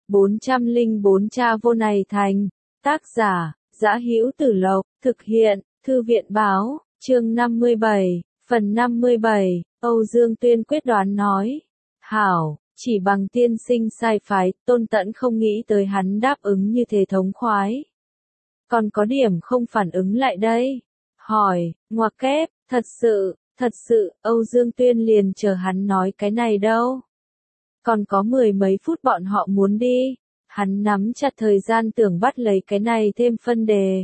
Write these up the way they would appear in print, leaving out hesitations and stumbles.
404 Cha vô này thành. Tác giả, Dã Hữu Tử Lộc, thực hiện, Thư viện báo, chương 57, phần 57, Âu Dương Tuyên quyết đoán nói. Hảo, chỉ bằng tiên sinh sai phái, Tôn Tẫn không nghĩ tới hắn đáp ứng như thế thống khoái. Còn có điểm không phản ứng lại đây. Hỏi, ngoặc kép, thật sự, Âu Dương Tuyên liền chờ hắn nói cái này đâu. Còn có 10 mấy phút bọn họ muốn đi. Hắn nắm chặt thời gian tưởng bắt lấy cái này thêm phân đề.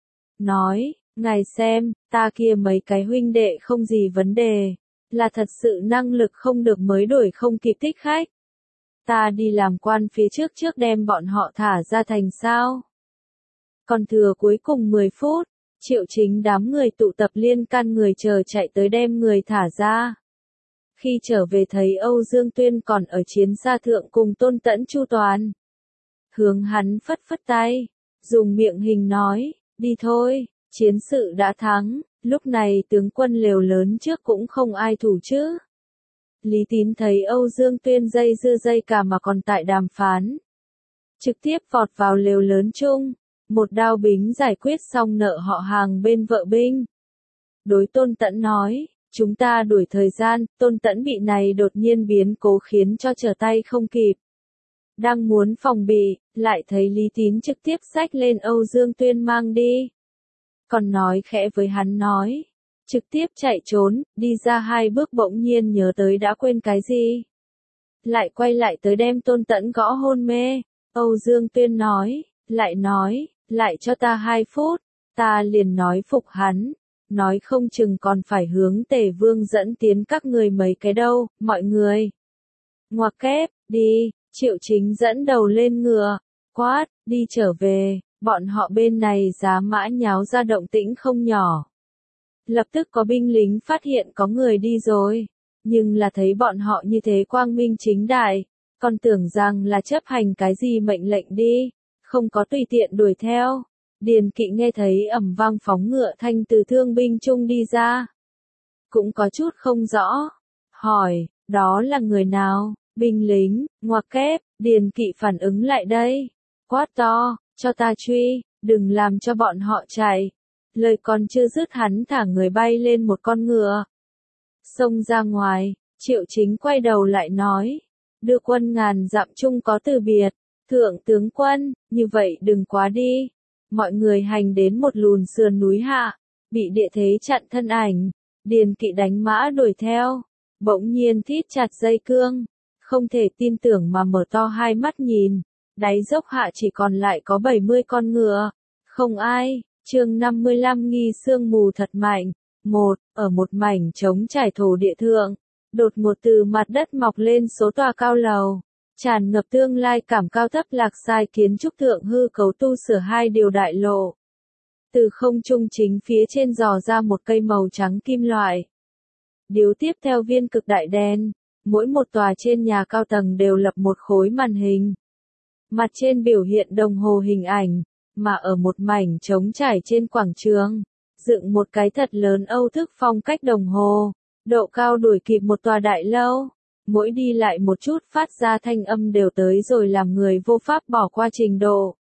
Nói, ngài xem, ta kia mấy cái huynh đệ không gì vấn đề. Là thật sự năng lực không được mới đổi không kịp thích khách. Ta đi làm quan phía trước đem bọn họ thả ra thành sao. Còn thừa cuối cùng 10 phút, Triệu Chính đám người tụ tập liên can người chờ chạy tới đem người thả ra. Khi trở về thấy Âu Dương Tuyên còn ở chiến xa thượng cùng Tôn Tẫn chu toàn. Hướng hắn phất phất tay, dùng miệng hình nói, đi thôi, chiến sự đã thắng, lúc này tướng quân lều lớn trước cũng không ai thủ chứ. Lý Tín thấy Âu Dương Tuyên dây dưa dây cả mà còn tại đàm phán. Trực tiếp vọt vào lều lớn chung, một đao bính giải quyết xong nợ họ hàng bên vợ binh. Đối Tôn Tẫn nói, chúng ta đuổi thời gian, Tôn Tẫn bị này đột nhiên biến cố khiến cho trở tay không kịp. Đang muốn phòng bị, lại thấy Lý Tín trực tiếp xách lên Âu Dương Tuyên mang đi. Còn nói khẽ với hắn nói, trực tiếp chạy trốn, đi ra 2 bước bỗng nhiên nhớ tới đã quên cái gì. Lại quay lại tới đem Tôn Tẫn gõ hôn mê, Âu Dương Tuyên nói, lại cho ta 2 phút, ta liền nói phục hắn, nói không chừng còn phải hướng Tề Vương dẫn tiến các người mấy cái đâu, mọi người. Ngoặc kép, đi. Triệu Chính dẫn đầu lên ngựa, quát, đi trở về, bọn họ bên này giá mã nháo ra động tĩnh không nhỏ. Lập tức có binh lính phát hiện có người đi rồi, nhưng là thấy bọn họ như thế quang minh chính đại, còn tưởng rằng là chấp hành cái gì mệnh lệnh đi, không có tùy tiện đuổi theo. Điền Kỵ nghe thấy ầm vang phóng ngựa thanh từ thương binh chung đi ra. Cũng có chút không rõ, hỏi, đó là người nào? Binh lính, ngoặc kép, Điền Kỵ phản ứng lại đây. Quát to, cho ta truy, đừng làm cho bọn họ chạy. Lời còn chưa dứt hắn thả người bay lên một con ngựa. Xông ra ngoài, Triệu Chính quay đầu lại nói. Đưa quân ngàn dặm chung có từ biệt. Thượng tướng quân, như vậy đừng quá đi. Mọi người hành đến một lùn sườn núi hạ. Bị địa thế chặn thân ảnh. Điền Kỵ đánh mã đuổi theo. Bỗng nhiên thít chặt dây cương. Không thể tin tưởng mà mở to 2 mắt nhìn, đáy dốc hạ chỉ còn lại có 70 con ngựa. Không ai, chương 55 nghi sương mù thật mạnh. Ở một mảnh trống trải thổ địa thượng, đột ngột từ mặt đất mọc lên số tòa cao lầu, tràn ngập tương lai cảm cao thấp lạc sai kiến trúc thượng hư cấu tu sửa 2 điều đại lộ. Từ không trung chính phía trên dò ra một cây màu trắng kim loại. Điếu tiếp theo viên cực đại đen. Mỗi một tòa trên nhà cao tầng đều lập một khối màn hình. Mặt trên biểu hiện đồng hồ hình ảnh, mà ở một mảnh trống trải trên quảng trường, dựng một cái thật lớn Âu thức phong cách đồng hồ, độ cao đuổi kịp một tòa đại lâu. Mỗi đi lại một chút phát ra thanh âm đều tới rồi làm người vô pháp bỏ qua trình độ.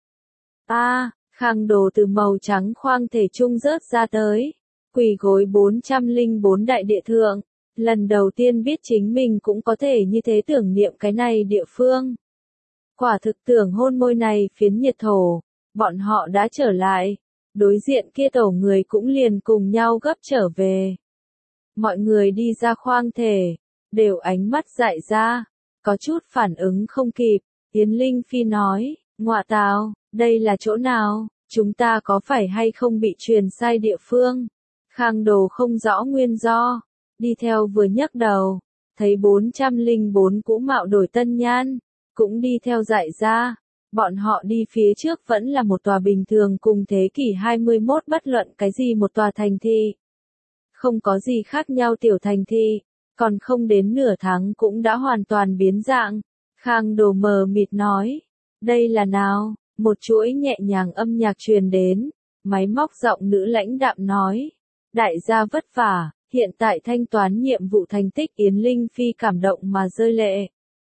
Khang Đồ từ màu trắng khoang thể trung rớt ra tới, quỳ gối 404 đại địa thượng. Lần đầu tiên biết chính mình cũng có thể như thế tưởng niệm cái này địa phương. Quả thực tưởng hôn môi này phiến nhiệt thổ, bọn họ đã trở lại, đối diện kia tổ người cũng liền cùng nhau gấp trở về. Mọi người đi ra khoang thể, đều ánh mắt dại ra, có chút phản ứng không kịp. Yến Linh Phi nói, ngọa tào, đây là chỗ nào, chúng ta có phải hay không bị truyền sai địa phương? Khang Đồ không rõ nguyên do. Đi theo vừa nhấc đầu, thấy 404 cũ mạo đổi tân nhan, cũng đi theo dại ra. Bọn họ đi phía trước vẫn là một tòa bình thường cùng thế kỷ 21 bất luận cái gì một tòa thành thị. Không có gì khác nhau tiểu thành thị, còn không đến nửa tháng cũng đã hoàn toàn biến dạng. Khang Đồ mờ mịt nói, đây là nào? Một chuỗi nhẹ nhàng âm nhạc truyền đến, máy móc giọng nữ lãnh đạm nói, đại gia vất vả. Hiện tại thanh toán nhiệm vụ thành tích Yến Linh Phi cảm động mà rơi lệ.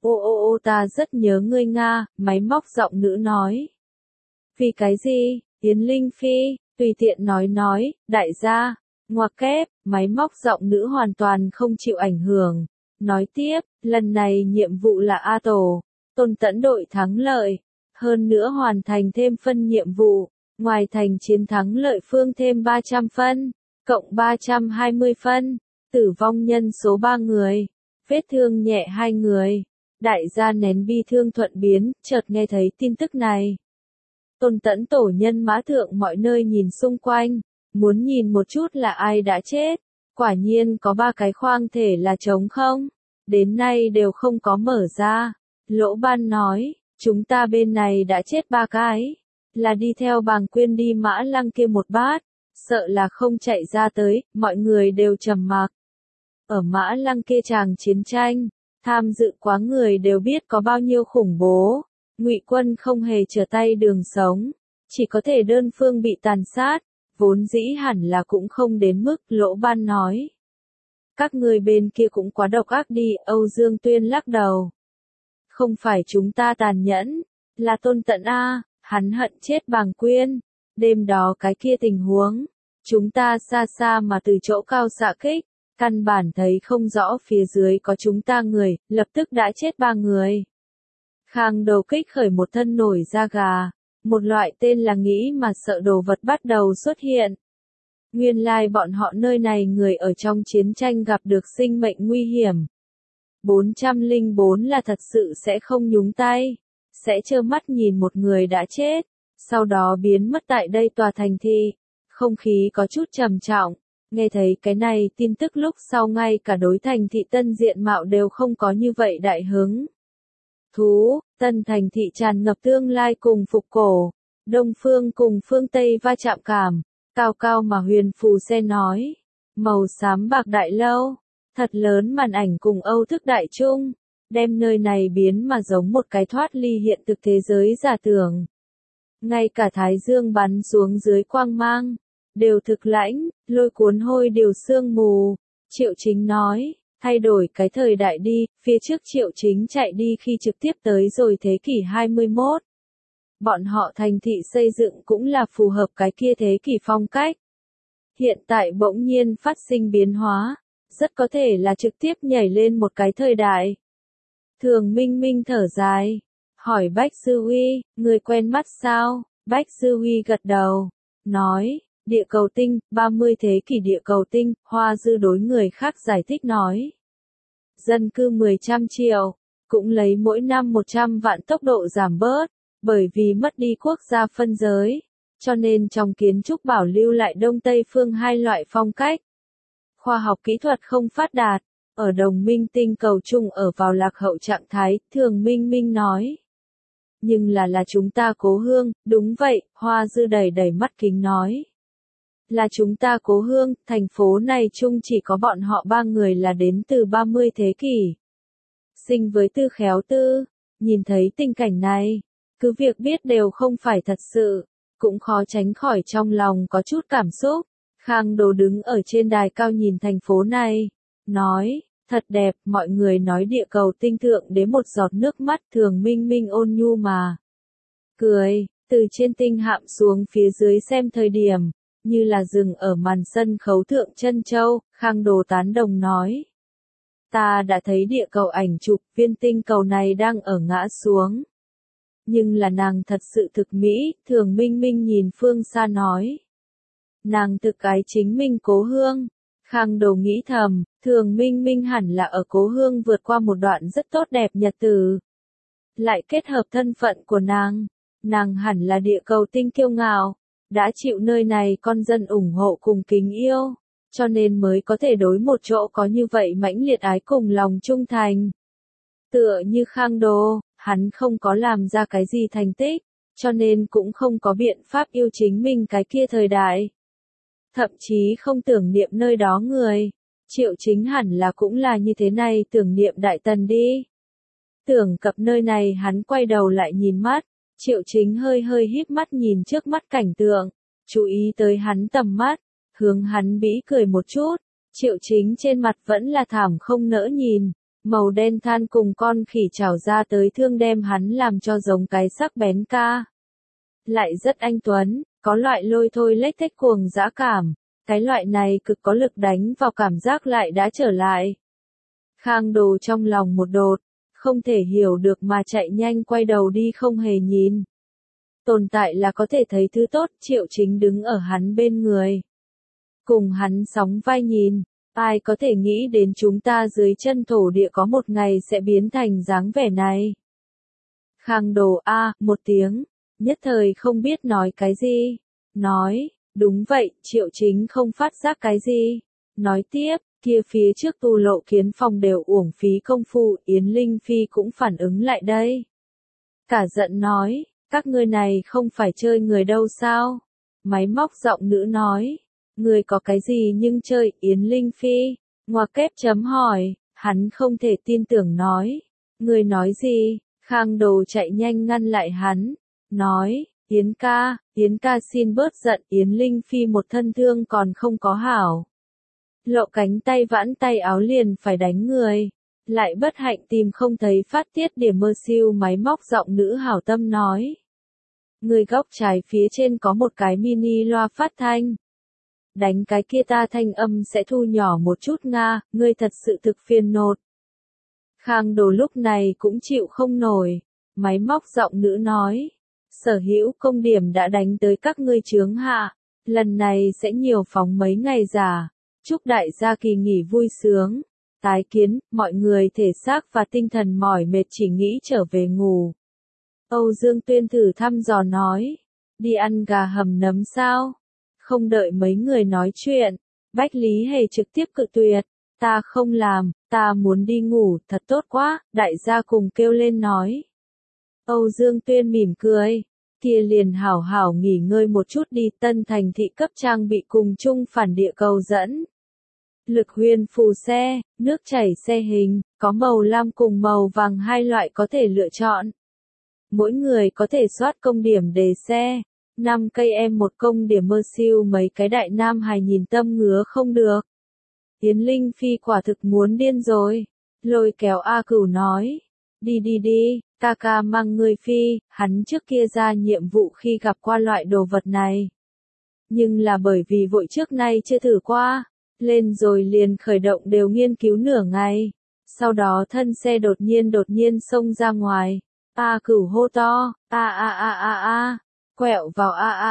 Ô ta rất nhớ ngươi Nga, máy móc giọng nữ nói. Vì cái gì? Yến Linh Phi, tùy tiện nói, đại gia, ngoặc kép, máy móc giọng nữ hoàn toàn không chịu ảnh hưởng. Nói tiếp, lần này nhiệm vụ là A Tổ, Tôn Tẫn đội thắng lợi, hơn nữa hoàn thành thêm phân nhiệm vụ, ngoài thành chiến thắng lợi phương thêm 300 phân, cộng 320 phân, tử vong nhân số 3 người, vết thương nhẹ 2 người. Đại gia nén bi thương thuận biến, chợt nghe thấy tin tức này. Tôn Tẫn tổ nhân mã thượng mọi nơi nhìn xung quanh, muốn nhìn một chút là ai đã chết. Quả nhiên có 3 cái khoang thể là trống không, đến nay đều không có mở ra. Lỗ Ban nói, chúng ta bên này đã chết 3 cái, là đi theo Bàng Quyên đi Mã Lăng kia một bát, sợ là không chạy ra tới, mọi người đều trầm mặc. Ở Mã Lăng kia chàng chiến tranh, tham dự quá người đều biết có bao nhiêu khủng bố. Ngụy quân không hề trở tay đường sống, chỉ có thể đơn phương bị tàn sát, vốn dĩ hẳn là cũng không đến mức. Lỗ Ban nói. Các người bên kia cũng quá độc ác đi, Âu Dương Tuyên lắc đầu. Không phải chúng ta tàn nhẫn, là Tôn Tẫn A, hắn hận chết Bàng Quyên. Đêm đó cái kia tình huống, chúng ta xa xa mà từ chỗ cao xạ kích, căn bản thấy không rõ phía dưới có chúng ta người, lập tức đã chết 3 người. Khang đầu kích khởi một thân nổi da gà, một loại tên là nghĩ mà sợ đồ vật bắt đầu xuất hiện. Nguyên lai bọn họ nơi này người ở trong chiến tranh gặp được sinh mệnh nguy hiểm. 404 là thật sự sẽ không nhúng tay, sẽ trơ mắt nhìn một người đã chết, sau đó biến mất tại đây tòa thành thị. Không khí có chút trầm trọng, nghe thấy cái này tin tức lúc sau ngay cả đối thành thị tân diện mạo đều không có như vậy đại hứng. Tân thành thị tràn ngập tương lai cùng phục cổ, Đông phương cùng phương Tây va chạm cảm, cao cao mà huyền phù xe nói, màu xám bạc đại lâu, thật lớn màn ảnh cùng Âu thức đại trung, đem nơi này biến mà giống một cái thoát ly hiện thực thế giới giả tưởng. Ngay cả thái dương bắn xuống dưới quang mang, đều thực lãnh, lôi cuốn hôi điều sương mù. Triệu Chính nói, thay đổi cái thời đại đi, phía trước Triệu Chính chạy đi khi trực tiếp tới rồi thế kỷ 21. Bọn họ thành thị xây dựng cũng là phù hợp cái kia thế kỷ phong cách. Hiện tại bỗng nhiên phát sinh biến hóa, rất có thể là trực tiếp nhảy lên một cái thời đại. Thường Minh Minh thở dài, hỏi Bách Sư Huy, người quen mắt sao? Bách Sư Huy gật đầu, nói, địa cầu tinh, 30 thế kỷ địa cầu tinh. Hoa Dư đối người khác giải thích nói. Dân cư 10 triệu, cũng lấy mỗi năm 100 vạn tốc độ giảm bớt, bởi vì mất đi quốc gia phân giới, cho nên trong kiến trúc bảo lưu lại Đông Tây phương hai loại phong cách. Khoa học kỹ thuật không phát đạt, ở đồng minh tinh cầu chung ở vào lạc hậu trạng thái, Thường Minh Minh nói. Nhưng là chúng ta cố hương, đúng vậy, Hoa Dư đầy đầy mắt kính nói. Là chúng ta cố hương, thành phố này chung chỉ có bọn họ 3 người là đến từ 30 thế kỷ. Sinh với tư khéo tư, nhìn thấy tình cảnh này, cứ việc biết đều không phải thật sự, cũng khó tránh khỏi trong lòng có chút cảm xúc. Khang Đồ đứng ở trên đài cao nhìn thành phố này, nói, thật đẹp, mọi người nói địa cầu tinh thượng đến một giọt nước mắt. Thường Minh Minh ôn nhu mà cười, từ trên tinh hạm xuống phía dưới xem thời điểm, như là dừng ở màn sân khấu thượng chân châu. Khang Đồ tán đồng nói, ta đã thấy địa cầu ảnh chụp, viên tinh cầu này đang ở ngã xuống. Nhưng là nàng thật sự thực mỹ. Thường Minh Minh nhìn phương xa nói, nàng thực cái chính mình cố hương. Khang Đồ nghĩ thầm, Thường Minh Minh hẳn là ở cố hương vượt qua một đoạn rất tốt đẹp nhật tử. Lại kết hợp thân phận của nàng hẳn là địa cầu tinh kiêu ngạo, đã chịu nơi này con dân ủng hộ cùng kính yêu, cho nên mới có thể đối một chỗ có như vậy mãnh liệt ái cùng lòng trung thành. Tựa như Khang Đồ, hắn không có làm ra cái gì thành tích, cho nên cũng không có biện pháp yêu chính mình cái kia thời đại. Thậm chí không tưởng niệm nơi đó người. Triệu Chính hẳn là cũng là như thế này, tưởng niệm Đại Tần đi. Tưởng cập nơi này hắn quay đầu lại nhìn mắt, Triệu Chính hơi hơi híp mắt nhìn trước mắt cảnh tượng, chú ý tới hắn tầm mắt, hướng hắn bĩ cười một chút. Triệu Chính trên mặt vẫn là thảm không nỡ nhìn, Màu đen than cùng con khỉ trảo ra tới thương đem hắn làm cho giống cái sắc bén ca. Lại rất anh tuấn, có loại lôi thôi lếch thếch cuồng dã cảm, cái loại này cực có lực đánh vào cảm giác lại đã trở lại. Khang Đồ trong lòng một đột, không thể hiểu được mà chạy nhanh quay đầu đi không hề nhìn. Tồn tại là có thể thấy thứ tốt, Triệu Chính đứng ở hắn bên người. Cùng hắn sóng vai nhìn, ai có thể nghĩ đến chúng ta dưới chân thổ địa có một ngày sẽ biến thành dáng vẻ này. Khang Đồ một tiếng, nhất thời không biết nói cái gì. Nói, đúng vậy, Triệu Chính không phát giác cái gì. Nói tiếp, kia phía trước Tu Lộ Kiến Phong đều uổng phí công phu, Yến Linh Phi cũng phản ứng lại đây. Cả giận nói, các ngươi này không phải chơi người đâu sao? Máy móc giọng nữ nói, người có cái gì nhưng chơi, Yến Linh Phi, ngoặc kép chấm hỏi, hắn không thể tin tưởng nói. Người nói gì? Khang Đồ chạy nhanh ngăn lại hắn, nói, Yến ca xin bớt giận, Yến Linh Phi một thân thương còn không có hảo. Lộ cánh tay vãn tay áo liền phải đánh người. Lại bất hạnh tìm không thấy phát tiết điểm mơ siêu máy móc giọng nữ hảo tâm nói. Người góc trái phía trên có một cái mini loa phát thanh. Đánh cái kia ta thanh âm sẽ thu nhỏ một chút nga, ngươi thật sự thực phiền nột. Khang Đồ lúc này cũng chịu không nổi. Máy móc giọng nữ nói. Sở hữu công điểm đã đánh tới các ngươi chướng hạ. Lần này sẽ nhiều phóng mấy ngày giả. Chúc đại gia kỳ nghỉ vui sướng. Tái kiến, mọi người thể xác và tinh thần mỏi mệt chỉ nghĩ trở về ngủ. Âu Dương Tuyên thử thăm dò nói. Đi ăn gà hầm nấm sao? Không đợi mấy người nói chuyện. Bách Lý Hề trực tiếp cự tuyệt. Ta không làm, ta muốn đi ngủ, thật tốt quá, đại gia cùng kêu lên nói. Âu Dương Tuyên mỉm cười. Kia liền hảo hảo nghỉ ngơi một chút đi, Tân Thành thị cấp trang bị cùng chung phản địa cầu dẫn. Lực huyền phù xe, nước chảy xe hình, có màu lam cùng màu vàng hai loại có thể lựa chọn. Mỗi người có thể soát công điểm đề xe. 5 cây em một công điểm mơ siêu mấy cái đại nam hài nhìn tâm ngứa không được. Yến Linh Phi quả thực muốn điên rồi. Lôi kéo A Cửu nói. Đi, ca ca mang người Phi, hắn trước kia ra nhiệm vụ khi gặp qua loại đồ vật này. Nhưng là bởi vì vội trước nay chưa thử qua. Lên rồi liền khởi động đều nghiên cứu nửa ngày. Sau đó thân xe đột nhiên xông ra ngoài. A Cửu hô to, quẹo vào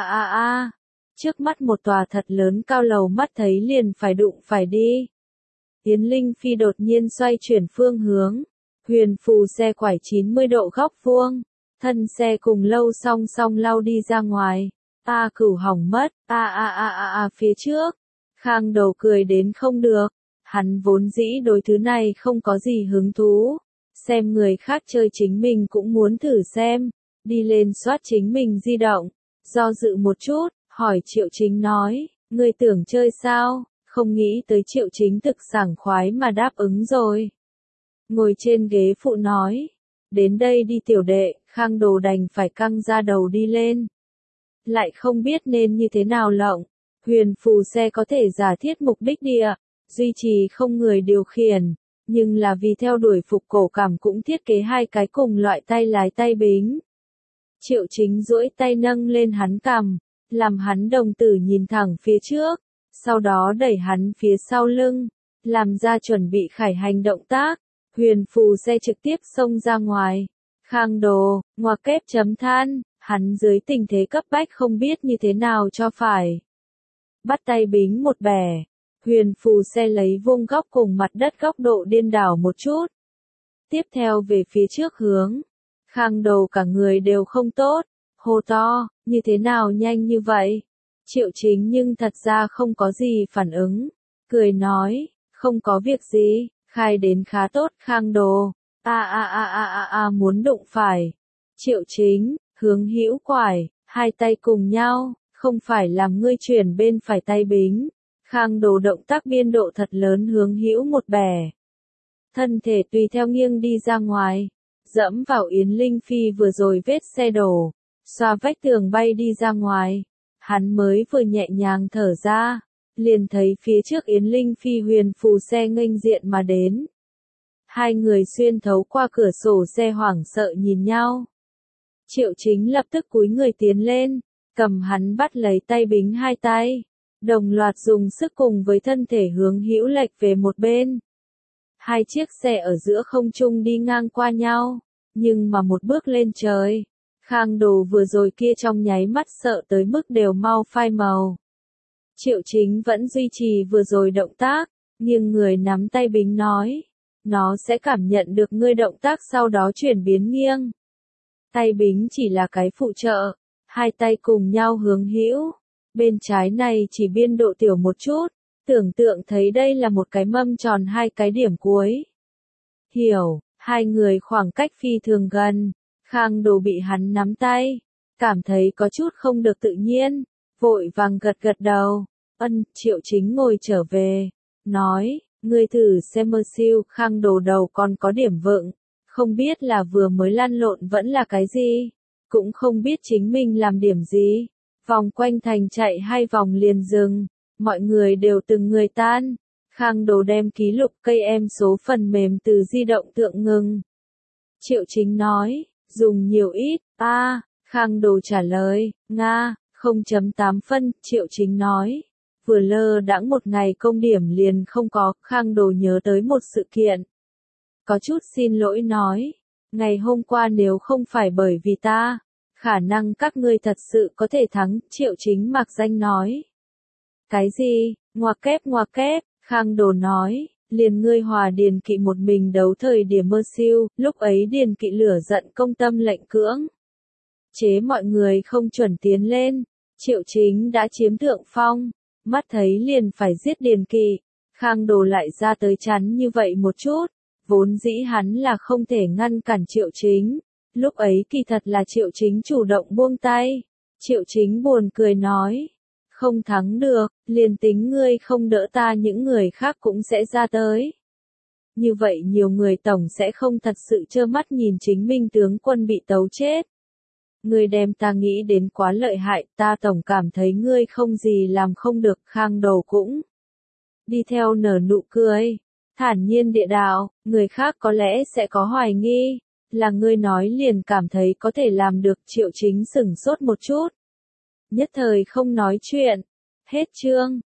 Trước mắt một tòa thật lớn cao lầu mắt thấy liền phải đụng phải đi. Yến Linh Phi đột nhiên xoay chuyển phương hướng. Huyền phù xe quải 90 độ góc vuông. Thân xe cùng lâu song song lao đi ra ngoài. A Cửu hỏng mất, phía trước. Khang Đầu cười đến không được. Hắn vốn dĩ đối thứ này không có gì hứng thú. Xem người khác chơi chính mình cũng muốn thử xem. Đi lên soát chính mình di động. Do dự một chút, hỏi Triệu Chính nói, ngươi tưởng chơi sao? Không nghĩ tới Triệu Chính thực sảng khoái mà đáp ứng rồi. Ngồi trên ghế phụ nói, đến đây đi tiểu đệ, Khang Đồ đành phải căng ra đầu đi lên. Lại không biết nên như thế nào lộng. Huyền phù xe có thể giả thiết mục đích địa, duy trì không người điều khiển, nhưng là vì theo đuổi phục cổ cảm cũng thiết kế hai cái cùng loại tay lái tay bính. Triệu Chính duỗi tay nâng lên hắn cằm, làm hắn đồng tử nhìn thẳng phía trước, sau đó đẩy hắn phía sau lưng, làm ra chuẩn bị khải hành động tác. Huyền phù xe trực tiếp xông ra ngoài. Khang Đồ, ngoặc kép chấm than, hắn dưới tình thế cấp bách không biết như thế nào cho phải. Bắt tay bính một bẻ. Huyền phù xe lấy vuông góc cùng mặt đất góc độ điên đảo một chút. Tiếp theo về phía trước hướng. Khang Đầu cả người đều không tốt. Hô to, như thế nào nhanh như vậy? Triệu Chính nhưng thật ra không có gì phản ứng. Cười nói, không có việc gì, khai đến khá tốt. Khang Đồ, muốn đụng phải. Triệu Chính, hướng hữu quải, hai tay cùng nhau, không phải làm ngươi chuyển bên phải tay bính. Khang Đồ động tác biên độ thật lớn hướng hữu một bẻ. Thân thể tùy theo nghiêng đi ra ngoài, dẫm vào Yến Linh Phi vừa rồi vết xe đổ, xoa vách tường bay đi ra ngoài. Hắn mới vừa nhẹ nhàng thở ra, liền thấy phía trước Yến Linh Phi huyền phù xe nghênh diện mà đến. Hai người xuyên thấu qua cửa sổ xe hoảng sợ nhìn nhau. Triệu Chính lập tức cúi người tiến lên, cầm hắn bắt lấy tay Bính hai tay, đồng loạt dùng sức cùng với thân thể hướng hữu lệch về một bên. Hai chiếc xe ở giữa không trung đi ngang qua nhau, nhưng mà một bước lên trời, Khang Đồ vừa rồi kia trong nháy mắt sợ tới mức đều mau phai màu. Triệu Chính vẫn duy trì vừa rồi động tác, nhưng người nắm tay Bính nói, nó sẽ cảm nhận được ngươi động tác sau đó chuyển biến nghiêng. Tay Bính chỉ là cái phụ trợ, hai tay cùng nhau hướng hữu, bên trái này chỉ biên độ tiểu một chút, tưởng tượng thấy đây là một cái mâm tròn hai cái điểm cuối. Hiểu, hai người khoảng cách phi thường gần, Khang Đồ bị hắn nắm tay, cảm thấy có chút không được tự nhiên, vội vàng gật gật đầu. Triệu Chính ngồi trở về, nói, ngươi thử xem mơ siêu. Khang Đồ đầu còn có điểm vựng, không biết là vừa mới lăn lộn vẫn là cái gì, cũng không biết chính mình làm điểm gì, vòng quanh thành chạy hai vòng liền dừng, mọi người đều từng người tan. Khang Đồ đem ký lục cây em số phần mềm từ di động thượng ngừng. Triệu Chính nói, dùng nhiều ít, Khang Đồ trả lời, Nga, 0.8 phân, Triệu Chính nói. Vừa lơ đãng một ngày công điểm liền không có, Khang Đồ nhớ tới một sự kiện. Có chút xin lỗi nói, ngày hôm qua nếu không phải bởi vì ta, khả năng các ngươi thật sự có thể thắng, Triệu Chính mặc danh nói. Cái gì, ngoặc kép, Khang Đồ nói, liền ngươi hòa Điền Kỵ một mình đấu thời điểm mơ siêu, lúc ấy Điền Kỵ lửa giận công tâm lệnh cưỡng. Chế mọi người không chuẩn tiến lên, Triệu Chính đã chiếm thượng phong, mắt thấy liền phải giết Điền Kỵ, Khang Đồ lại ra tới chắn như vậy một chút, vốn dĩ hắn là không thể ngăn cản Triệu Chính, lúc ấy kỳ thật là Triệu Chính chủ động buông tay, Triệu Chính buồn cười nói, không thắng được, liền tính ngươi không đỡ ta những người khác cũng sẽ ra tới. Như vậy nhiều người tổng sẽ không thật sự trơ mắt nhìn chính mình tướng quân bị tấu chết. Ngươi đem ta nghĩ đến quá lợi hại, ta tổng cảm thấy ngươi không gì làm không được. Khang Đồ cũng đi theo nở nụ cười, thản nhiên địa đạo, người khác có lẽ sẽ có hoài nghi, là ngươi nói liền cảm thấy có thể làm được. Triệu Chính sửng sốt một chút, nhất thời không nói chuyện. Hết chương.